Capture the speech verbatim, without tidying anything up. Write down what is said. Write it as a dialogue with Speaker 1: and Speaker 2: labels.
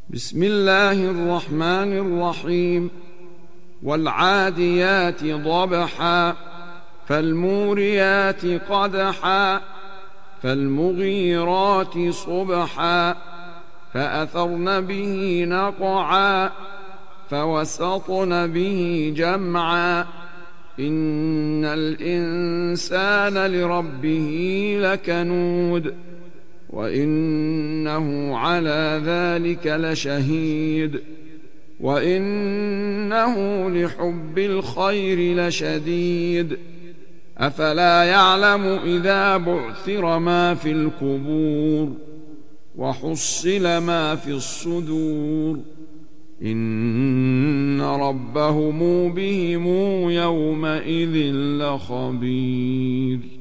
Speaker 1: بسم الله الرحمن الرحيم. والعاديات ضبحا فالموريات قدحا فالمغيرات صبحا فأثرن به نقعا فوسطن به جمعا إن الإنسان لربه لكنود وإنه على ذلك لشهيد وإنه لحب الخير لشديد أفلا يعلم إذا بعثر ما في القبور وحصل ما في الصدور إن ربهم بهم يومئذ لخبير.